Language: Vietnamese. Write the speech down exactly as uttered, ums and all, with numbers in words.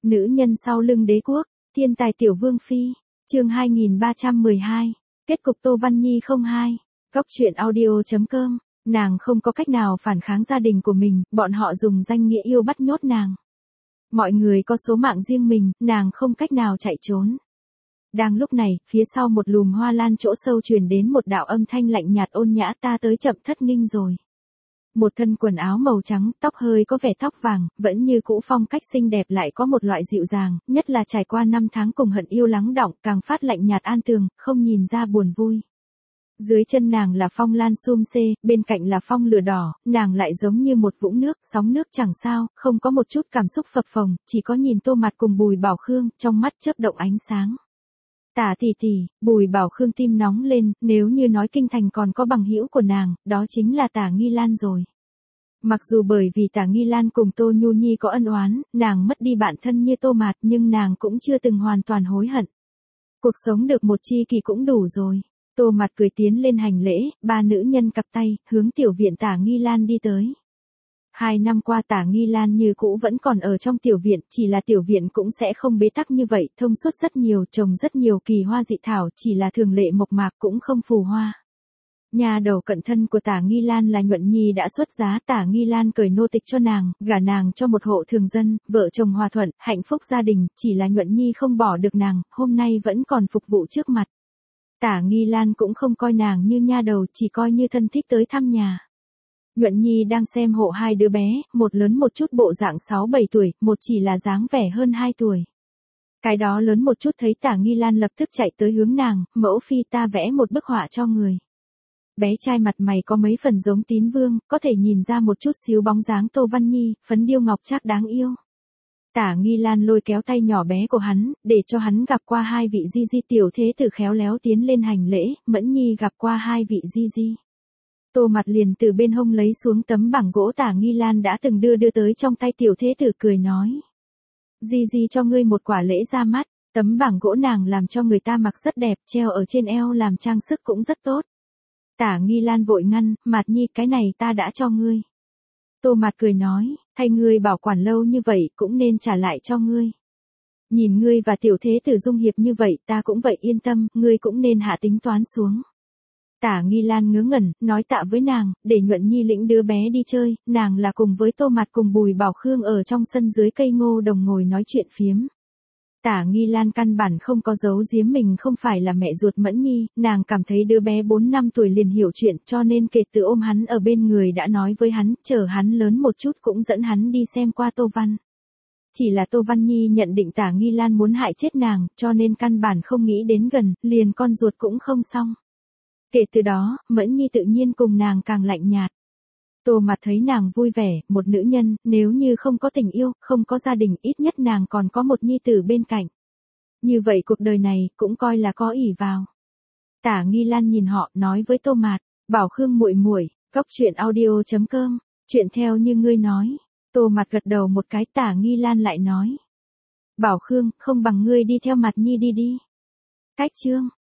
Nữ nhân sau lưng đế quốc, thiên tài tiểu vương phi, chương hai nghìn ba trăm mười hai, kết cục Tô Văn Nhi không hai, Cóc truyện audio chấm com, nàng không có cách nào phản kháng gia đình của mình, bọn họ dùng danh nghĩa yêu bắt nhốt nàng. Mọi người có số mạng riêng mình, nàng không cách nào chạy trốn. Đang lúc này, phía sau một lùm hoa lan chỗ sâu truyền đến một đạo âm thanh lạnh nhạt ôn nhã, ta tới chậm thất nghinh rồi. Một thân quần áo màu trắng, tóc hơi có vẻ tóc vàng, vẫn như cũ phong cách xinh đẹp lại có một loại dịu dàng, nhất là trải qua năm tháng cùng hận yêu lắng đọng, càng phát lạnh nhạt an tường, không nhìn ra buồn vui. Dưới chân nàng là phong lan sum xê, bên cạnh là phong lửa đỏ, nàng lại giống như một vũng nước, sóng nước chẳng sao, không có một chút cảm xúc phập phồng, chỉ có nhìn Tô Mặt cùng Bùi Bảo Khương, trong mắt chớp động ánh sáng. Tả tỷ tỷ, Bùi Bảo Khương tim nóng lên, nếu như nói kinh thành còn có bằng hữu của nàng, đó chính là Tả Nghi Lan rồi. Mặc dù bởi vì Tả Nghi Lan cùng Tô Nhu Nhi có ân oán, nàng mất đi bạn thân như Tô Mạt, nhưng nàng cũng chưa từng hoàn toàn hối hận. Cuộc sống được một chi kỳ cũng đủ rồi. Tô Mạt cười tiến lên hành lễ, ba nữ nhân cặp tay, hướng tiểu viện Tả Nghi Lan đi tới. Hai năm qua Tả Nghi Lan như cũ vẫn còn ở trong tiểu viện, chỉ là tiểu viện cũng sẽ không bế tắc như vậy, thông suốt rất nhiều, trồng rất nhiều kỳ hoa dị thảo, chỉ là thường lệ mộc mạc cũng không phù hoa. Nhà đầu cận thân của Tả Nghi Lan là Nhuận Nhi đã xuất giá, Tả Nghi Lan cởi nô tịch cho nàng, gả nàng cho một hộ thường dân, vợ chồng hòa thuận, hạnh phúc gia đình, chỉ là Nhuận Nhi không bỏ được nàng, hôm nay vẫn còn phục vụ trước mặt. Tả Nghi Lan cũng không coi nàng như nha đầu, chỉ coi như thân thích tới thăm nhà. Nhuận Nhi đang xem hộ hai đứa bé, một lớn một chút bộ dạng sáu bảy tuổi, một chỉ là dáng vẻ hơn hai tuổi. Cái đó lớn một chút thấy Tả Nghi Lan lập tức chạy tới hướng nàng, mẫu phi ta vẽ một bức họa cho người. Bé trai mặt mày có mấy phần giống Tín Vương, có thể nhìn ra một chút xíu bóng dáng Tô Văn Nhi, phấn điêu ngọc trác đáng yêu. Tả Nghi Lan lôi kéo tay nhỏ bé của hắn, để cho hắn gặp qua hai vị di di, tiểu thế tử khéo léo tiến lên hành lễ, Mẫn Nhi gặp qua hai vị di di. Tô Mặt liền từ bên hông lấy xuống tấm bảng gỗ Tả Nghi Lan đã từng đưa đưa tới trong tay tiểu thế tử, cười nói. Di di cho ngươi một quả lễ ra mắt, tấm bảng gỗ nàng làm cho người ta mặc rất đẹp, treo ở trên eo làm trang sức cũng rất tốt. Tả Nghi Lan vội ngăn, Mạt Nhi cái này ta đã cho ngươi. Tô Mạt cười nói, thay ngươi bảo quản lâu như vậy cũng nên trả lại cho ngươi. Nhìn ngươi và tiểu thế tử dung hiệp như vậy ta cũng vậy yên tâm, ngươi cũng nên hạ tính toán xuống. Tả Nghi Lan ngớ ngẩn, nói tạ với nàng, để Nhuận Nhi lĩnh đứa bé đi chơi, nàng là cùng với Tô Mạt cùng Bùi Bảo Khương ở trong sân dưới cây ngô đồng ngồi nói chuyện phiếm. Tả Nghi Lan căn bản không có giấu giếm mình không phải là mẹ ruột Mẫn Nhi, nàng cảm thấy đứa bé bốn năm tuổi liền hiểu chuyện cho nên kể từ ôm hắn ở bên người đã nói với hắn, chờ hắn lớn một chút cũng dẫn hắn đi xem qua Tô Văn. Chỉ là Tô Văn Nhi nhận định Tả Nghi Lan muốn hại chết nàng, cho nên căn bản không nghĩ đến gần, liền con ruột cũng không xong. Kể từ đó, Mẫn Nhi tự nhiên cùng nàng càng lạnh nhạt. Tô Mặt thấy nàng vui vẻ, một nữ nhân, nếu như không có tình yêu, không có gia đình, ít nhất nàng còn có một nhi tử bên cạnh. Như vậy cuộc đời này, cũng coi là có ỷ vào. Tả Nghi Lan nhìn họ, nói với Tô Mạt, Bảo Khương muội muội, Cóc truyện audio chấm com, chuyện theo như ngươi nói. Tô Mạt gật đầu một cái, Tả Nghi Lan lại nói. Bảo Khương, không bằng ngươi đi theo Mạt Nhi đi đi. Cách chương.